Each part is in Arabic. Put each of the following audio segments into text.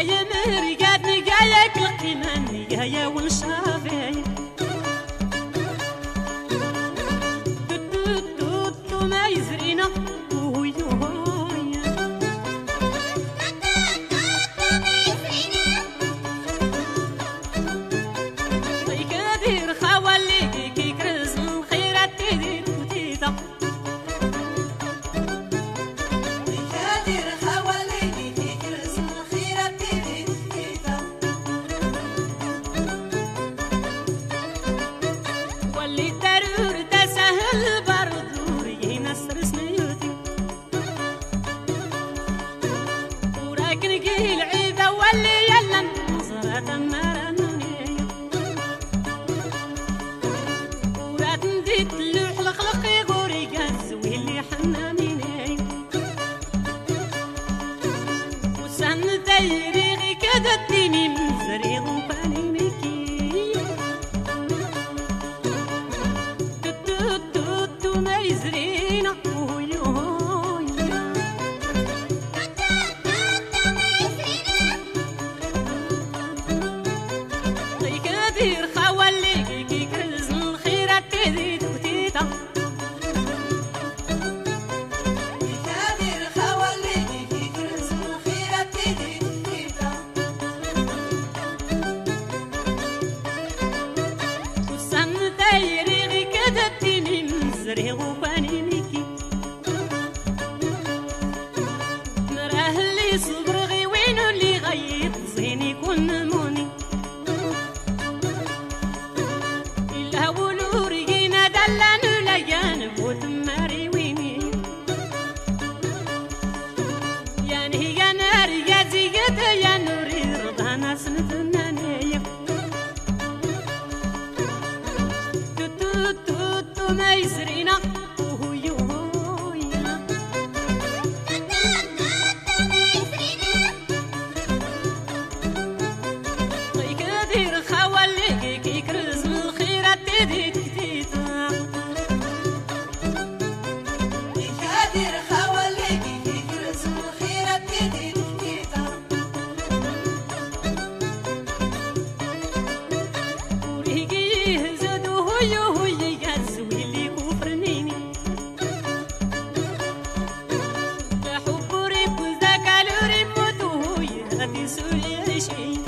يا مرقادني قايك القيماني يا ونشافي توتو ما يزرينا كبير خوالي كي كرز الخيرات تدير وتيتا كبير خوالي كي كرز الخيرات تدير وتيتا واللي ترور تسهل بردور ينسر سنيوتي وراك نقي العيبة واللي يلا نظرة مرنوني تلوح الخلق يغوري قازوي اللي حنانيني وسن تيريغي كذا الديني من زريغ وبانينيكي توتو ما يزرينا كبير خوالي كي كرز الخيرات تزيد زريغ وبانينيكي مراه اللي صبرغي وينو اللي غيط زين يكون نموني إلا ولو رينا دلانو ليان بوت ماري ويني يعني يا نار يا زيت يا نوري رضانا سنتناني توتو ما يسرينا كبير خوالي كي كرز الخيرات تديت كتيتا كبير خوالي كي كرز الخيرات تديت كتيتا وريقي يهزدو هو يغزوي اللي كفرنيني لا حب ريب وذاك الوري موتو يهدي سوري عيشين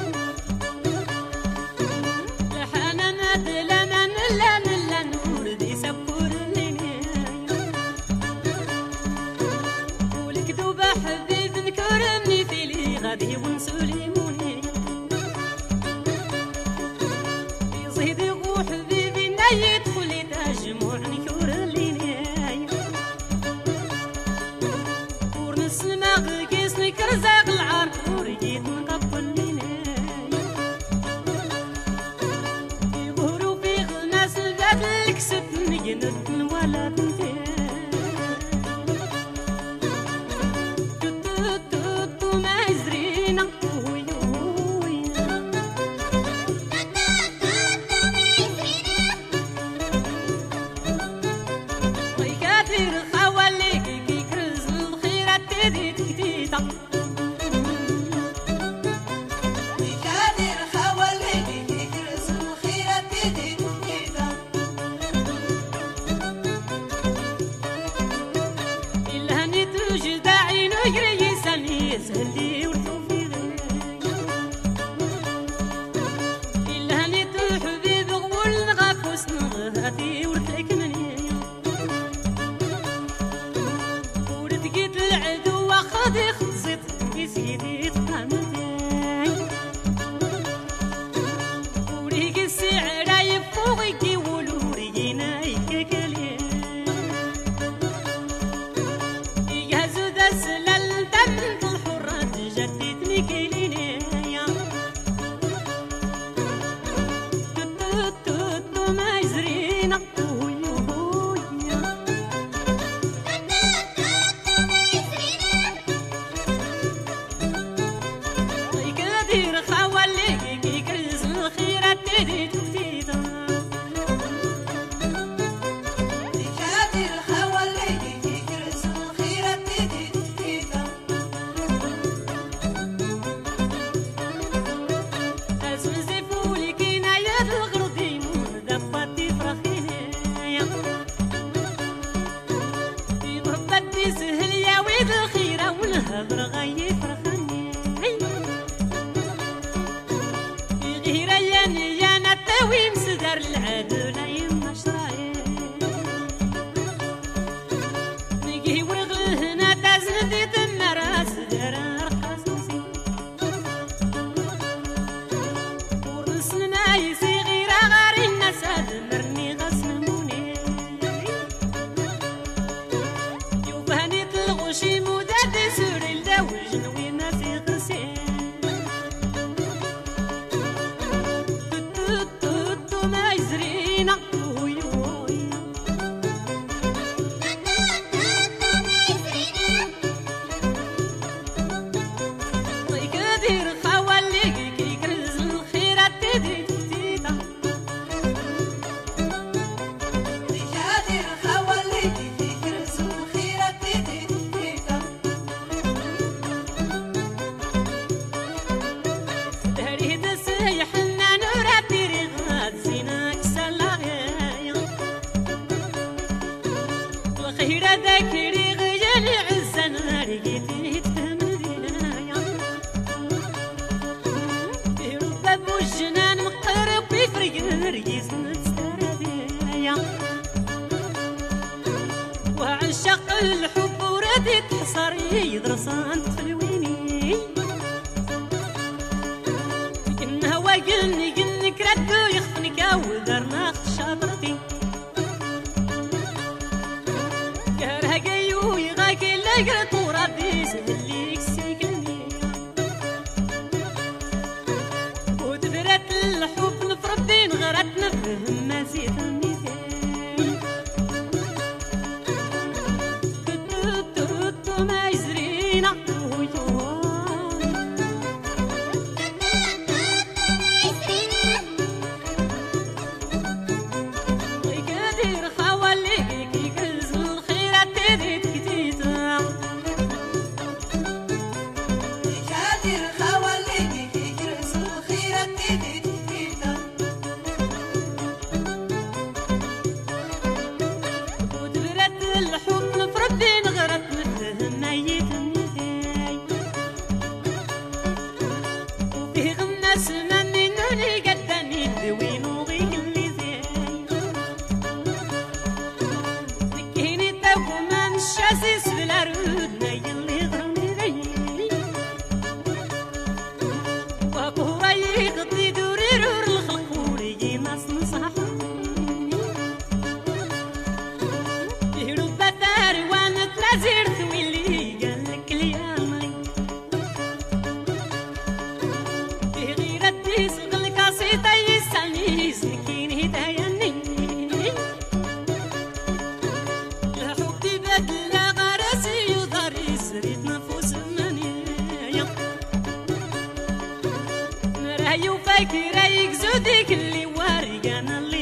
حبيب نكرمني في لي غادي ونسلموني يزيد يغو حبيبي نا يدخل تجمع نكرليني ورنسمع قيس نكرزاق العرق وريد نقبليني يغورو في غناس الباب الكسب نجند ولا بنتي ما يزرينا كان انا تاوي مسدر العدل يما شراي نجي ورغل هنا تازندي تمراس دار رخص ورسل ما يصير غير الناس مرني غسموني يوفاني تلغوشي مداد سوري الدوج نوي ما في غسين ما يزرينا ويكدير خواليك يكرز الخيرات تدي تيتا يكدير خواليك يكرز الخيرات تدي تيتا داري دسي حنا نوراتي زينك سلاغي الخيرة ذاكري غيال عزنا ريتي تمدينايا يربى بوجنان مقرب بيفرق ريس نتسترابيا وعشق الحب وردي تحصر يدرسان تفلويني كنا واقلني قلنك ردو يخفنك ودرنا شاطرتي كاره قيو يغاك اللي قرط وربي سهليك سيكلني ودبرت الحب نفربي نغرت نفهم ما زيد المثال كتوتو ما يزرينا ويكدير خواليك يكرز الخيرات تديت كتيتا يكدير خواليك يكرز الخيرات تديت كتيتا ودبرت الحب نفربي نغرت نفهم ميت النثاي وفيه غناس مني نوني قداني دوين وغيق اللي زاي ذكيني تاكومان الشاسيس في العرود ناي اللي غرمي ذي وقهري غطي دوري رور الخلق وريجي ناس نصحوني يهرب بثار وانا تلازير ثويلي قالك لي امي غير الديس غلقاسيتا يسالني سكيني داياني لحبي بدل غرسي وضري سريت نفوس مني مرايو فاكرة يكزودك اللي وارقانا اللي